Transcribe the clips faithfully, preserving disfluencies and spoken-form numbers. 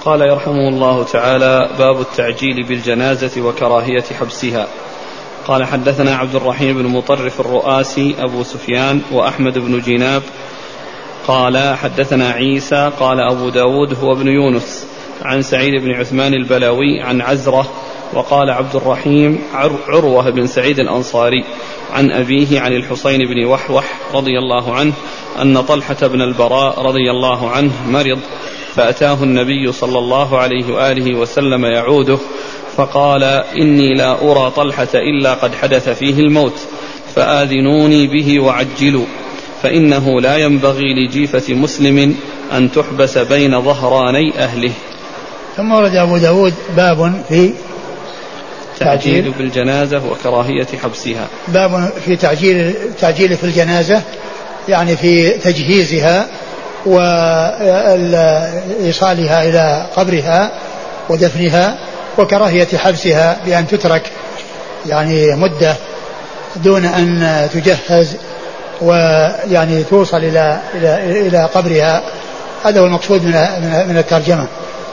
قال يرحمه الله تعالى: باب التعجيل بالجنازة وكراهية حبسها. قال: حدثنا عبد الرحيم بن مطرف الرؤاسي أبو سفيان وأحمد بن جناب قال حدثنا عيسى قال أبو داود هو ابن يونس عن سعيد بن عثمان البلاوي عن عزرة. وقال عبد الرحيم عروة بن سعيد الأنصاري عن أبيه عن الحسين بن وحوح رضي الله عنه أن طلحة بن البراء رضي الله عنه مرض، فأتاه النبي صلى الله عليه وآله وسلم يعوده، فقال: إني لا أرى طلحة إلا قد حدث فيه الموت، فآذنوني به وعجلوا، فإنه لا ينبغي لجيفة مسلم أن تحبس بين ظهراني أهله. ثم ورد أبو داود باب في تعجيل بالجنازة وكراهية حبسها. باب في تعجيل تعجيل في الجنازة، يعني في تجهيزها وإيصالها إلى قبرها ودفنها، وكراهية حبسها بأن تترك يعني مدة دون أن تجهز ويعني توصل إلى إلى إلى قبرها. هذا هو المقصود من من الترجمة.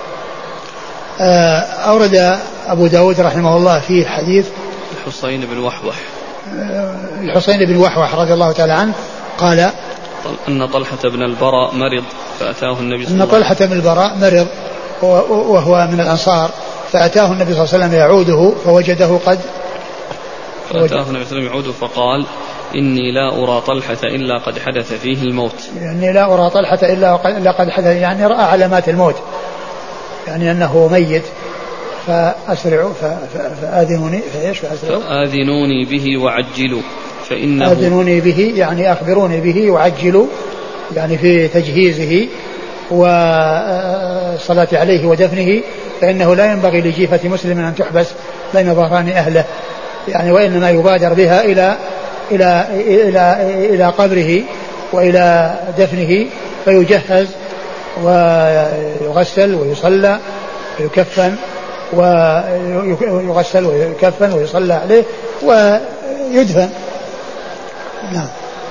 أورد أبو داود رحمه الله في حديث الحسين بن وحوح الحسين بن وحوح رضي الله تعالى عنه قال أن طلحة بن البراء مرض، فأتاه النبي صلى الله عليه وسلم. أن طلحة بن البراء مرض وهو من الأنصار، فأتاه النبي صلى الله عليه وسلم يعوده فوجده قد فأتاه النبي صلى الله عليه وسلم يعوده فقال: إني لا أرى طلحة إلا قد حدث فيه الموت. يعني لا أرى طلحة إلا قد حدث، يعني رأى علامات الموت، يعني أنه ميت، فأسرعوا فآذنوني فإيش فأسرعوا فآذنوني به وعجلوا فإنه آذنوني به يعني أخبروني به وعجلوا، يعني في تجهيزه والصلاة عليه ودفنه، فإنه لا ينبغي لجيفة مسلم أن تحبس بين ظهران أهله، يعني وإنما يبادر بها إلى إلى إلى إلى قبره وإلى دفنه، فيجهز ويغسل ويصلى ويكفن ويغسل ويكفن ويصلى عليه ويدفن. نعم.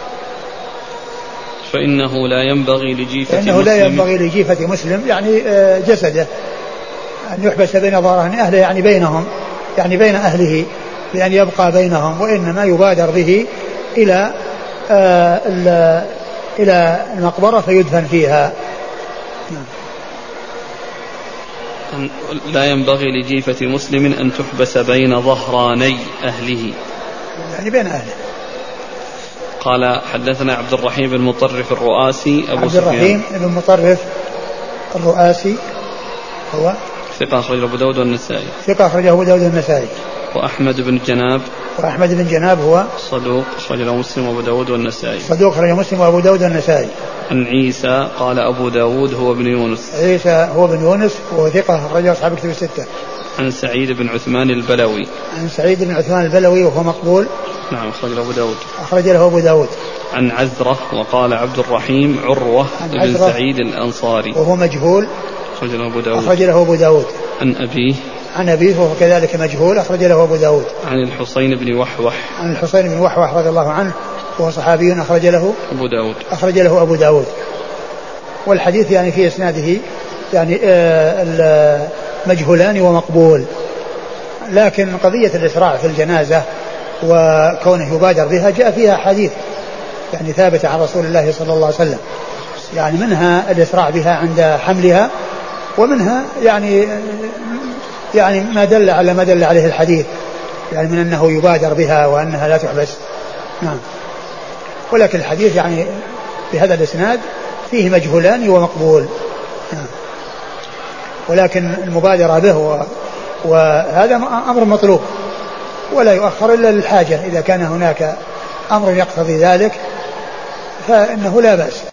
فإنه لا ينبغي لجيفة فإنه مسلم لا ينبغي لجيفة مسلم يعني جسده أن يحبس بين ظهران أهله، يعني بينهم، يعني بين أهله، بأن يبقى بينهم، وإنما يبادر به إلى إلى المقبرة فيدفن فيها. نعم. لا ينبغي لجيفة مسلم أن تحبس بين ظهراني أهله، يعني بين أهله. قال: حدثنا عبد الرحيم بن مطرف الرؤاسي أبو عبد الرحيم بن مطرف الرؤاسي هو ثقة أخرجه أبو داود والنسائي. ثقة أخرجه أبو داود والنسائي. وأحمد بن جناب وأحمد بن جناب هو صدوق أخرجه مسلم وأبو داود والنسائي. صدوق أخرجه مسلم وأبو داود والنسائي. عن عيسى قال أبو داود هو ابن يونس. عيسى هو ابن يونس وهو ثقة أخرجه أصحاب الكتب الستة. عن سعيد بن عثمان البلوي. عن سعيد بن عثمان البلوي وهو مقبول. نعم أخرج أبو داود. أخرج له أبو داود. عن عزرة وقال عبد الرحيم عروة بن سعيد الأنصاري وهو مجهول. أخرج له أبو داود. أخرج له أبو داود. عن أبيه. عن أبيه وهو كذلك مجهول، أخرج له أبو داود. عن الحسين بن وحوح. عن الحسين بن وحوح رضي الله عنه وهو صحابي، أخرج له أبو داود. أخرج له أبو داود. والحديث يعني في إسناده يعني آه مجهولان ومقبول، لكن قضية الإسراع في الجنازة وكونه يبادر بها جاء فيها حديث يعني ثابت عن رسول الله صلى الله عليه وسلم، يعني منها الإسراع بها عند حملها، ومنها يعني يعني ما دل على ما دل عليه الحديث، يعني من أنه يبادر بها وأنها لا تحبس. نعم. ولكن الحديث يعني بهذا الإسناد فيه مجهولان ومقبول. نعم. ولكن المبادرة به وهذا أمر مطلوب ولا يؤخر إلا للحاجة، إذا كان هناك أمر يقتضي ذلك فإنه لا بأس.